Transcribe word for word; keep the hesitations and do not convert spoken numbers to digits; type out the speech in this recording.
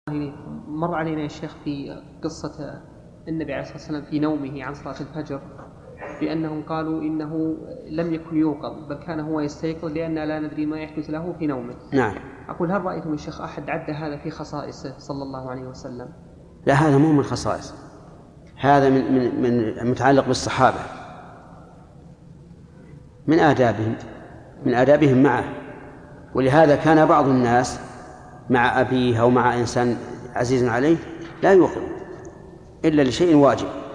مر علينا يا شيخ في قصة النبي عليه الصلاة والسلام في نومه عن صلاة الفجر بأنهم قالوا إنه لم يكن يوقظ بل كان هو يستيقظ لأن لا ندري ما يحدث له في نومه. نعم. أقول هل رأيتم الشيخ أحد عد هذا في خصائصه صلى الله عليه وسلم؟ لا، هذا مو من خصائص، هذا من من من متعلق بالصحابة، من آدابهم من آدابهم معه. ولهذا كان بعض الناس مع أبيه أو مع إنسان عزيز عليه لا يوقظ إلا لشيء واجب.